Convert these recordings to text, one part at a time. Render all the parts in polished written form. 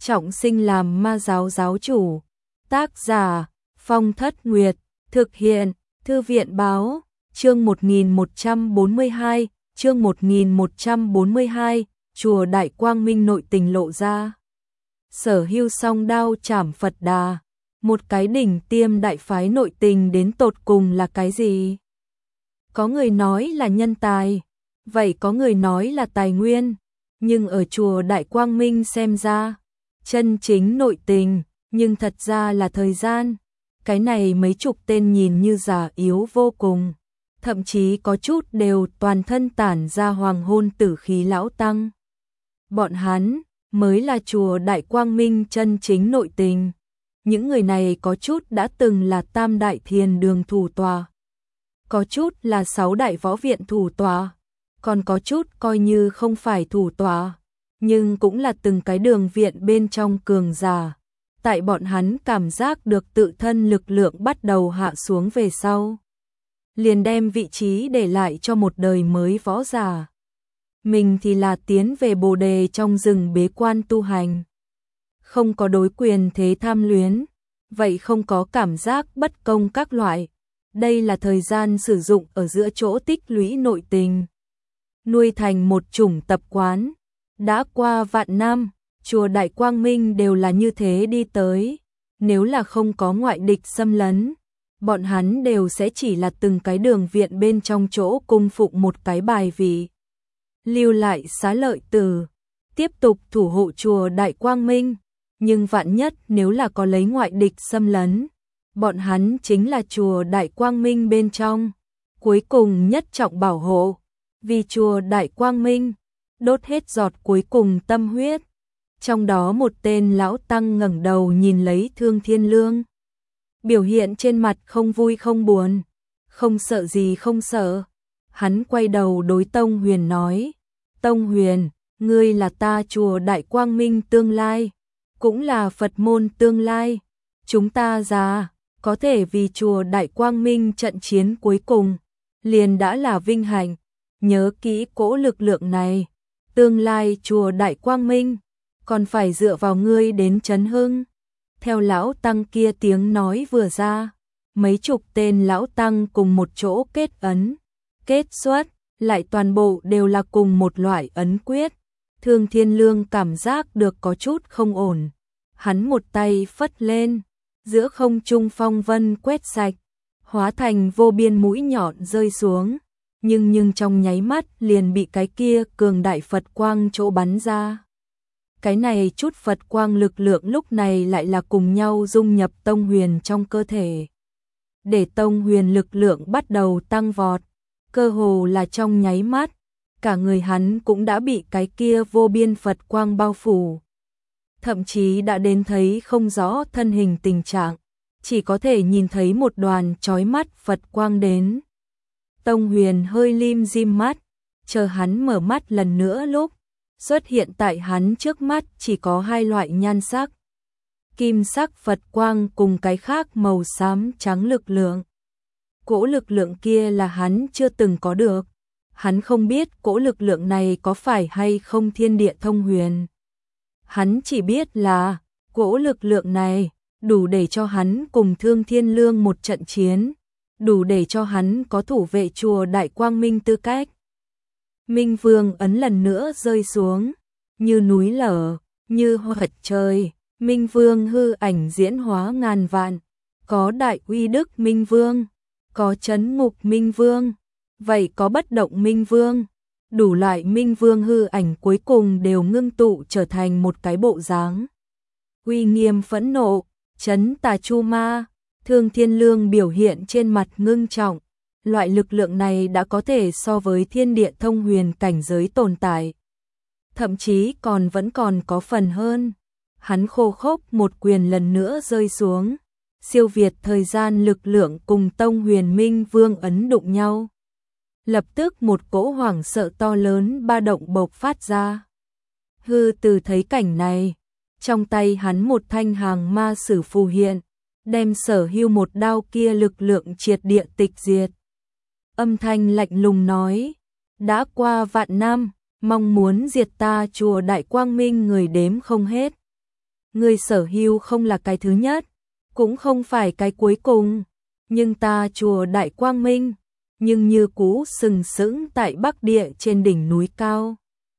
trọng sinh làm ma giáo giáo chủ. Tác giả Phong Thất Nguyệt, thực hiện Thư viện báo, chương 1142, chương 1142, chùa Đại Quang Minh nội tình lộ ra. Sở Hưu song đao chảm Phật Đà, một cái đỉnh tiêm đại phái nội tình đến tột cùng là cái gì? Có người nói là nhân tài, vậy có người nói là tài nguyên, nhưng ở chùa Đại Quang Minh xem ra, chân chính nội tình, nhưng thật ra là thời gian. Cái này mấy chục tên nhìn như già yếu vô cùng, thậm chí có chút đều toàn thân tản ra hoàng hôn tử khí lão tăng. Bọn hắn mới là chùa Đại Quang Minh chân chính nội tình. Những người này có chút đã từng là tam đại thiền đường thủ tòa, có chút là 6 đại võ viện thủ tòa, còn có chút coi như không phải thủ tòa, nhưng cũng là từng cái đường viện bên trong cường giả. Tại bọn hắn cảm giác được tự thân lực lượng bắt đầu hạ xuống về sau, liền đem vị trí để lại cho một đời mới võ giả. Mình thì là tiến về Bồ Đề trong rừng bế quan tu hành. Không có đối quyền thế tham luyến, vậy không có cảm giác bất công các loại. Đây là thời gian sử dụng ở giữa chỗ tích lũy nội tình, nuôi thành một chủng tập quán. Đã qua vạn năm, chùa Đại Quang Minh đều là như thế đi tới. Nếu là không có ngoại địch xâm lấn, bọn hắn đều sẽ chỉ là từng cái đường viện bên trong chỗ cung phụng một cái bài vị, lưu lại xá lợi tử, tiếp tục thủ hộ chùa Đại Quang Minh. Nhưng vạn nhất nếu là có lấy ngoại địch xâm lấn, bọn hắn chính là chùa Đại Quang Minh bên trong cuối cùng nhất trọng bảo hộ, vì chùa Đại Quang Minh đốt hết giọt cuối cùng tâm huyết. Trong đó một tên lão tăng ngẩng đầu nhìn lấy Thương Thiên Lương, biểu hiện trên mặt không vui không buồn, không sợ gì không sợ. Hắn quay đầu đối Tông Huyền nói: Tông Huyền, ngươi là ta chùa Đại Quang Minh tương lai, cũng là Phật môn tương lai. Chúng ta già, có thể vì chùa Đại Quang Minh trận chiến cuối cùng, liền đã là vinh hạnh. Nhớ kỹ cỗ lực lượng này, tương lai chùa Đại Quang Minh còn phải dựa vào ngươi đến chấn hưng. Theo lão tăng kia tiếng nói vừa ra, mấy chục tên lão tăng cùng một chỗ kết ấn, kết xuất, lại toàn bộ đều là cùng một loại ấn quyết. Thương Thiên Lương cảm giác được có chút không ổn, hắn một tay phất lên, giữa không trung phong vân quét sạch, hóa thành vô biên mũi nhọn rơi xuống, nhưng trong nháy mắt liền bị cái kia cường đại Phật quang chỗ bắn ra. Cái này chút Phật quang lực lượng lúc này lại là cùng nhau dung nhập Tông Huyền trong cơ thể, để Tông Huyền lực lượng bắt đầu tăng vọt, cơ hồ là trong nháy mắt, cả người hắn cũng đã bị cái kia vô biên Phật quang bao phủ, thậm chí đã đến thấy không rõ thân hình tình trạng, chỉ có thể nhìn thấy một đoàn chói mắt Phật quang đến. Tông Huyền hơi lim dim mắt, chờ hắn mở mắt lần nữa lúc, xuất hiện tại hắn trước mắt chỉ có hai loại nhan sắc, kim sắc Phật quang cùng cái khác màu xám trắng lực lượng. Cỗ lực lượng kia là hắn chưa từng có được, hắn không biết cỗ lực lượng này có phải hay không thiên địa thông huyền. Hắn chỉ biết là cỗ lực lượng này đủ để cho hắn cùng Thương Thiên Lương một trận chiến, đủ để cho hắn có thủ vệ chùa Đại Quang Minh tư cách. Minh Vương ấn lần nữa rơi xuống, như núi lở, như mặt trời. Minh Vương hư ảnh diễn hóa ngàn vạn, có đại uy đức Minh Vương, có chấn ngục Minh Vương, vậy có bất động Minh Vương. Đủ loại Minh Vương hư ảnh cuối cùng đều ngưng tụ trở thành một cái bộ dáng uy nghiêm phẫn nộ, chấn tà chu ma. Thương Thiên Lương biểu hiện trên mặt ngưng trọng, loại lực lượng này đã có thể so với thiên địa thông huyền cảnh giới tồn tại, thậm chí vẫn còn có phần hơn. Hắn khô khốc một quyền lần nữa rơi xuống, siêu việt thời gian lực lượng cùng Tông Huyền Minh Vương ấn đụng nhau. Lập tức một cỗ hoảng sợ to lớn ba động bộc phát ra. Hư Từ thấy cảnh này, trong tay hắn một thanh hàng ma sử phù hiện, đem Sở Hưu một đao kia lực lượng triệt địa tịch diệt. Âm thanh lạnh lùng nói: đã qua vạn năm, mong muốn diệt ta chùa Đại Quang Minh người đếm không hết. Ngươi Sở Hưu không là cái thứ nhất, cũng không phải cái cuối cùng, nhưng ta chùa Đại Quang Minh, nhưng như cũ sừng sững tại Bắc Địa trên đỉnh núi cao.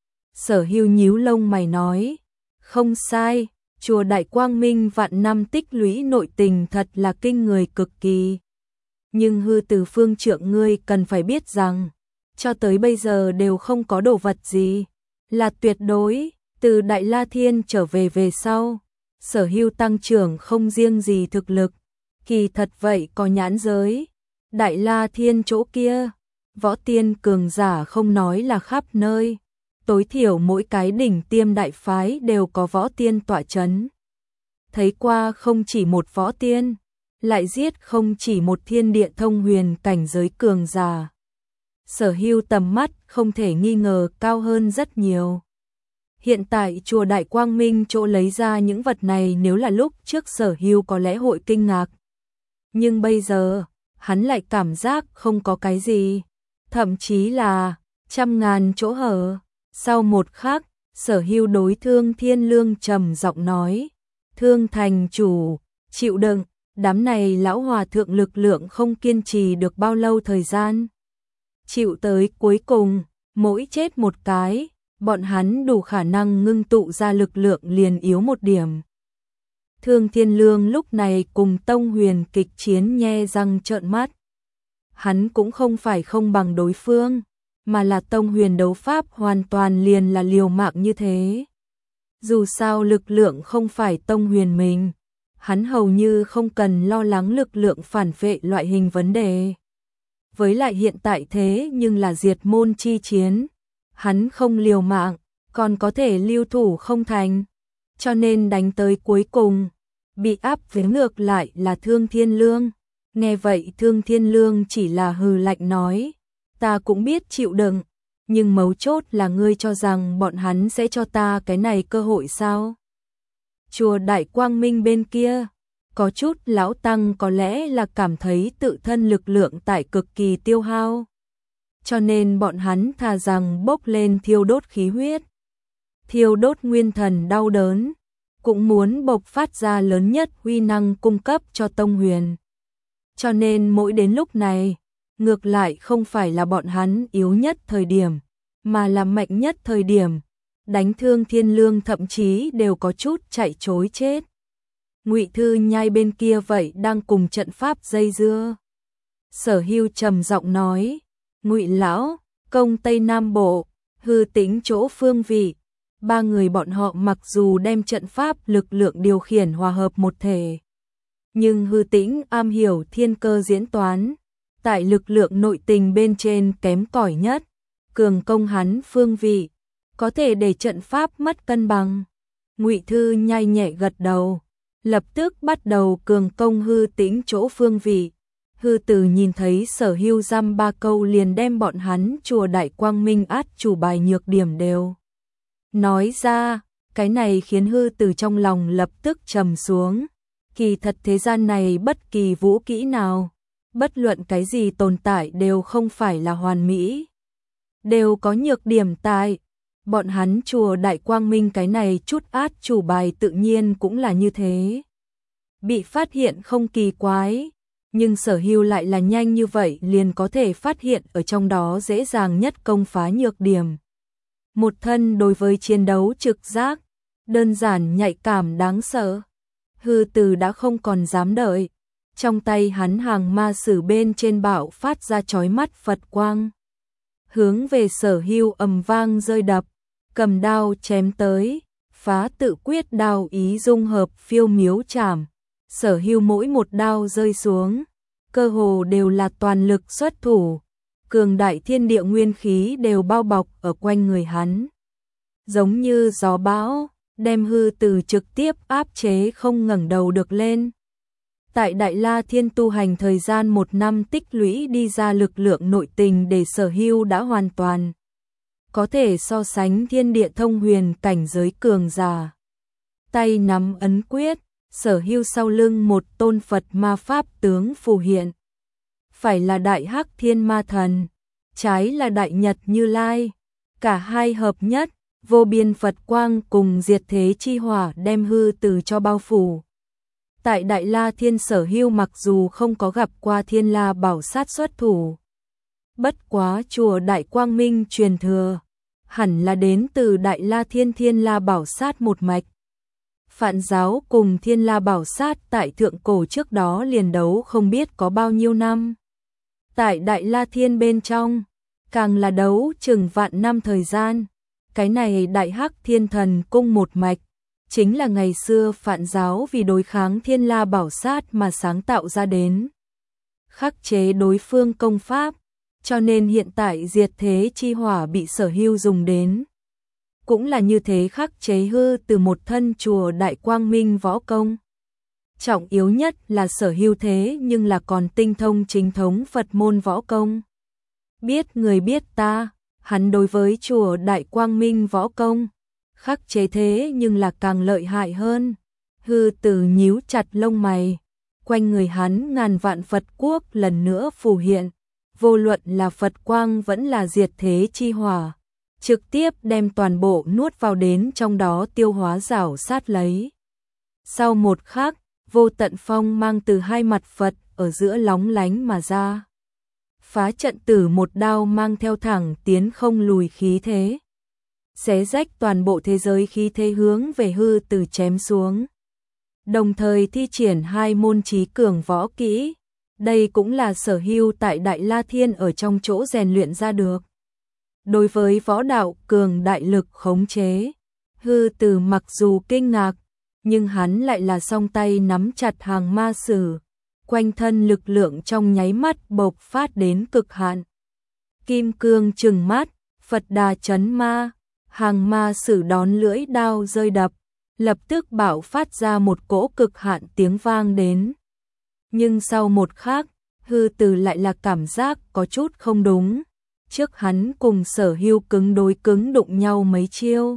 Sở Hưu nhíu lông mày nói, không sai, chùa Đại Quang Minh vạn năm tích lũy nội tình thật là kinh người cực kỳ. Nhưng Hư Từ phương trượng ngươi cần phải biết rằng, cho tới bây giờ đều không có đồ vật gì, là tuyệt đối, từ Đại La Thiên trở về sau, Sở Hưu tăng trưởng không riêng gì thực lực, kỳ thật vậy có nhãn giới. Đại La Thiên chỗ kia, võ tiên cường giả không nói là khắp nơi, tối thiểu mỗi cái đỉnh tiêm đại phái đều có võ tiên tọa chấn. Thấy qua không chỉ một võ tiên, lại giết không chỉ một thiên địa thông huyền cảnh giới cường giả. Sở Hưu tầm mắt không thể nghi ngờ cao hơn rất nhiều. Hiện tại chùa Đại Quang Minh chỗ lấy ra những vật này nếu là lúc trước Sở Hưu có lẽ hội kinh ngạc. Nhưng bây giờ, hắn lại cảm giác không có cái gì, thậm chí là trăm ngàn chỗ hở. Sau một khắc, Sở Hưu đối Thương Thiên Lương trầm giọng nói, Thương thành chủ, chịu đựng, đám này lão hòa thượng lực lượng không kiên trì được bao lâu thời gian. Chịu tới cuối cùng, mỗi chết một cái, bọn hắn đủ khả năng ngưng tụ ra lực lượng liền yếu một điểm. Thương Thiên Lương lúc này cùng Tông Huyền kịch chiến nhe răng trợn mắt. Hắn cũng không phải không bằng đối phương, mà là Tông Huyền đấu pháp hoàn toàn liền là liều mạng như thế. Dù sao lực lượng không phải Tông Huyền mình, hắn hầu như không cần lo lắng lực lượng phản vệ loại hình vấn đề. Với lại hiện tại thế nhưng là diệt môn chi chiến, hắn không liều mạng, còn có thể lưu thủ không thành, cho nên đánh tới cuối cùng, bị áp với ngược lại là Thương Thiên Lương. Nghe vậy Thương Thiên Lương chỉ là hừ lạnh nói, ta cũng biết chịu đựng, nhưng mấu chốt là ngươi cho rằng bọn hắn sẽ cho ta cái này cơ hội sao? Chùa Đại Quang Minh bên kia, có chút lão tăng có lẽ là cảm thấy tự thân lực lượng tại cực kỳ tiêu hao, cho nên bọn hắn thà rằng bốc lên thiêu đốt khí huyết, thiêu đốt nguyên thần đau đớn, cũng muốn bộc phát ra lớn nhất huy năng cung cấp cho Tông Huyền. Cho nên mỗi đến lúc này, ngược lại không phải là bọn hắn yếu nhất thời điểm, mà là mạnh nhất thời điểm, đánh Thương Thiên Lương thậm chí đều có chút chạy trối chết. Ngụy Thư Nhai bên kia vậy đang cùng trận pháp dây dưa. Sở Hưu trầm giọng nói, Ngụy lão, công Tây Nam Bộ, Hư Tĩnh chỗ phương vị, ba người bọn họ mặc dù đem trận pháp lực lượng điều khiển hòa hợp một thể, nhưng Hư Tĩnh am hiểu thiên cơ diễn toán, tại lực lượng nội tình bên trên kém cỏi nhất, cường công hắn phương vị, có thể để trận pháp mất cân bằng. Ngụy Thư Nhai nhẹ gật đầu, lập tức bắt đầu cường công Hư Tĩnh chỗ phương vị. Hư Từ nhìn thấy Sở Hưu dăm ba câu liền đem bọn hắn chùa Đại Quang Minh át chủ bài nhược điểm đều nói ra, cái này khiến Hư Từ trong lòng lập tức trầm xuống. Kỳ thật thế gian này bất kỳ vũ kỹ nào, bất luận cái gì tồn tại đều không phải là hoàn mỹ, đều có nhược điểm tại. Bọn hắn chùa Đại Quang Minh cái này chút át chủ bài tự nhiên cũng là như thế. Bị phát hiện không kỳ quái, nhưng Sở Hưu lại là nhanh như vậy liền có thể phát hiện ở trong đó dễ dàng nhất công phá nhược điểm. Một thân đối với chiến đấu trực giác, đơn giản nhạy cảm đáng sợ. Hư Từ đã không còn dám đợi, trong tay hắn hàng ma sử bên trên bạo phát ra chói mắt Phật quang, hướng về Sở Hưu ầm vang rơi đập, cầm đao chém tới, phá tự quyết đao ý dung hợp phiêu miếu chảm. Sở Hưu mỗi một đao rơi xuống, cơ hồ đều là toàn lực xuất thủ, cường đại thiên địa nguyên khí đều bao bọc ở quanh người hắn, giống như gió bão, đem Hư Từ trực tiếp áp chế không ngẩng đầu được lên. Tại Đại La Thiên tu hành thời gian 1 năm tích lũy đi ra lực lượng nội tình để Sở Hưu đã hoàn toàn có thể so sánh thiên địa thông huyền cảnh giới cường giả. Tay nắm ấn quyết, Sở Hưu sau lưng một tôn Phật ma pháp tướng phù hiện. Phải là Đại Hắc Thiên Ma Thần, trái là Đại Nhật Như Lai, cả hai hợp nhất, vô biên Phật quang cùng diệt thế chi hỏa đem hư từ cho bao phủ. Tại Đại La Thiên Sở Hưu mặc dù không có gặp qua Thiên La Bảo Sát xuất thủ, bất quá chùa Đại Quang Minh truyền thừa, hẳn là đến từ Đại La Thiên Thiên La Bảo Sát một mạch. Phạn giáo cùng Thiên La Bảo Sát tại thượng cổ trước đó liền đấu không biết có bao nhiêu năm. Tại Đại La Thiên bên trong, càng là đấu chừng vạn năm thời gian. Cái này Đại Hắc Thiên Thần Cung một mạch, chính là ngày xưa Phạn giáo vì đối kháng Thiên La Bảo Sát mà sáng tạo ra đến. Khắc chế đối phương công pháp, cho nên hiện tại diệt thế chi hỏa bị Sở Hưu dùng đến. Cũng là như thế khắc chế hư từ một thân chùa Đại Quang Minh võ công. Trọng yếu nhất là Sở Hưu thế nhưng là còn tinh thông chính thống Phật môn võ công. Biết người biết ta, hắn đối với chùa Đại Quang Minh võ công, khắc chế thế nhưng là càng lợi hại hơn. Hư từ nhíu chặt lông mày, quanh người hắn ngàn vạn Phật quốc lần nữa phù hiện, vô luận là Phật quang vẫn là diệt thế chi hỏa, trực tiếp đem toàn bộ nuốt vào đến trong đó tiêu hóa rảo sát lấy. Sau một khắc, vô tận phong mang từ hai mặt Phật ở giữa lóng lánh mà ra. Phá trận tử một đao mang theo thẳng tiến không lùi khí thế. Xé rách toàn bộ thế giới khí thế hướng về hư từ chém xuống. Đồng thời thi triển hai môn trí cường võ kỹ. Đây cũng là Sở Hưu tại Đại La Thiên ở trong chỗ rèn luyện ra được. Đối với võ đạo cường đại lực khống chế, hư từ mặc dù kinh ngạc, nhưng hắn lại là song tay nắm chặt hàng ma sử, quanh thân lực lượng trong nháy mắt bộc phát đến cực hạn. Kim cương trừng mắt, Phật đà chấn ma, hàng ma sử đón lưỡi đao rơi đập, lập tức bạo phát ra một cỗ cực hạn tiếng vang đến. Nhưng sau một khắc, hư từ lại là cảm giác có chút không đúng. Trước hắn cùng Sở Hưu cứng đối cứng đụng nhau mấy chiêu.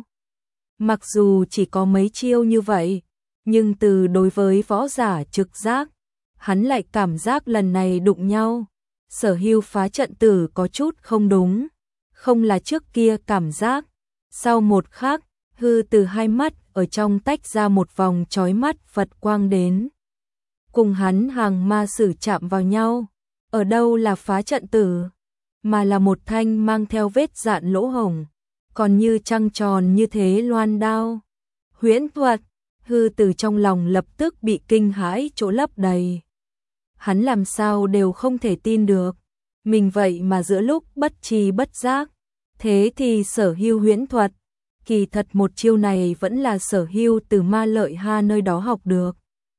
Mặc dù chỉ có mấy chiêu như vậy, nhưng từ đối với võ giả trực giác, hắn lại cảm giác lần này đụng nhau, Sở Hưu phá trận tử có chút không đúng, không là trước kia cảm giác. Sau một khắc, hư từ hai mắt ở trong tách ra một vòng chói mắt Phật quang đến. Cùng hắn hàng ma sử chạm vào nhau, ở đâu là phá trận tử, mà là một thanh mang theo vết dạn lỗ hổng, còn như trăng tròn như thế loan đao. Huyễn thuật, hư từ trong lòng lập tức bị kinh hãi chỗ lấp đầy. Hắn làm sao đều không thể tin được, mình vậy mà giữa lúc bất tri bất giác. Thế thì Sở Hưu huyễn thuật, kỳ thật một chiêu này vẫn là Sở Hưu từ Ma Lợi Ha nơi đó học được.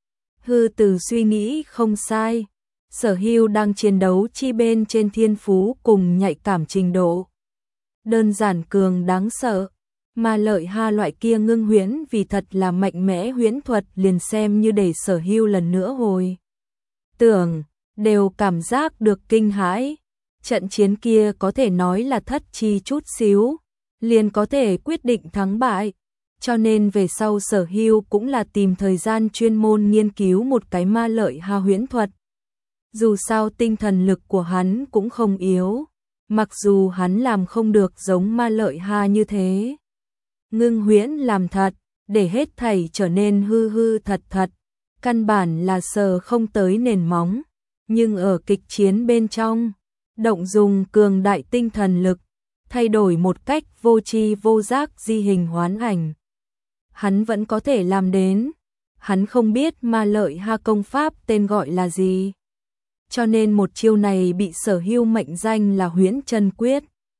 Hư từ suy nghĩ không sai, Sở Hưu đang chiến đấu chi bên trên thiên phú cùng nhạy cảm trình độ. Đơn giản cường đáng sợ, Ma Lợi Ha loại kia ngưng huyễn vì thật là mạnh mẽ huyễn thuật liền xem như để Sở Hưu lần nữa hồi tưởng, đều cảm giác được kinh hãi. Trận chiến kia có thể nói là thất chi chút xíu, liền có thể quyết định thắng bại. Cho nên về sau Sở Hưu cũng là tìm thời gian chuyên môn nghiên cứu một cái Ma Lợi Ha huyễn thuật. Dù sao tinh thần lực của hắn cũng không yếu, mặc dù hắn làm không được giống Ma Lợi Ha như thế. Ngưng huyễn làm thật, để hết thảy trở nên hư hư thật thật, căn bản là sờ không tới nền móng, nhưng ở kịch chiến bên trong, động dùng cường đại tinh thần lực, thay đổi một cách vô tri vô giác di hình hoán ảnh. Hắn vẫn có thể làm đến, hắn không biết Ma Lợi Ha công pháp tên gọi là gì. Cho nên một chiêu này bị Sở Hưu mệnh danh là Huyễn Chân Quyết.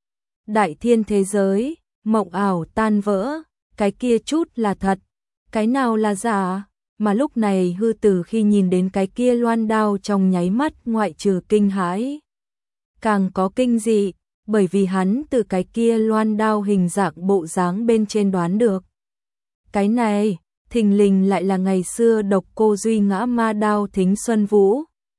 Đại thiên thế giới, mộng ảo tan vỡ, cái kia chút là thật, cái nào là giả, mà lúc này hư từ khi nhìn đến cái kia loan đao trong nháy mắt ngoại trừ kinh hãi, càng có kinh dị, bởi vì hắn từ cái kia loan đao hình dạng bộ dáng bên trên đoán được. Cái này, thình lình lại là ngày xưa độc cô duy ngã ma đao Thính Xuân Vũ.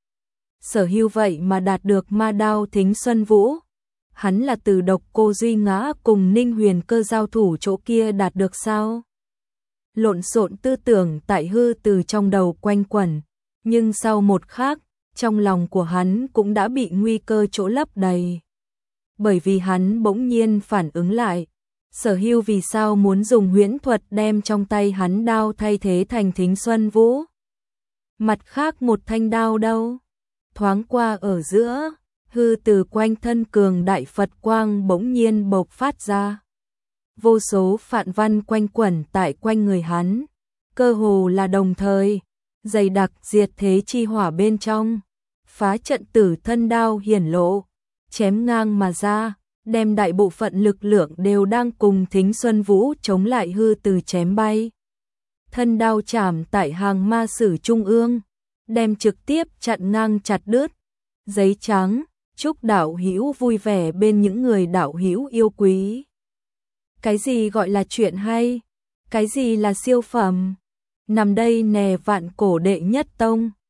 Sở Hưu vậy mà đạt được ma đao Thính Xuân Vũ. Hắn là từ độc cô duy ngã cùng Ninh Huyền Cơ giao thủ chỗ kia đạt được sao? Lộn xộn tư tưởng tại hư từ trong đầu quanh quẩn, nhưng sau một khắc, trong lòng của hắn cũng đã bị nguy cơ chỗ lấp đầy. Bởi vì hắn bỗng nhiên phản ứng lại, Sở Hưu vì sao muốn dùng huyễn thuật đem trong tay hắn đao thay thế thành Thính Xuân Vũ? Mặt khác một thanh đao đâu? Thoáng qua ở giữa, hư từ quanh thân cường đại Phật quang bỗng nhiên bộc phát ra. Vô số phạn văn quanh quẩn tại quanh người hắn, cơ hồ là đồng thời, dày đặc diệt thế chi hỏa bên trong, phá trận tử thân đao hiển lộ, chém ngang mà ra, đem đại bộ phận lực lượng đều đang cùng Thính Xuân Vũ chống lại hư từ chém bay. Thân đao chạm tại hàng ma sử trung ương, đem trực tiếp chặn ngang chặt đứt. Giấy trắng, chúc đạo hữu vui vẻ bên những người đạo hữu yêu quý. Cái gì gọi là chuyện hay? Cái gì là siêu phẩm? Nằm đây nè vạn cổ đệ nhất tông.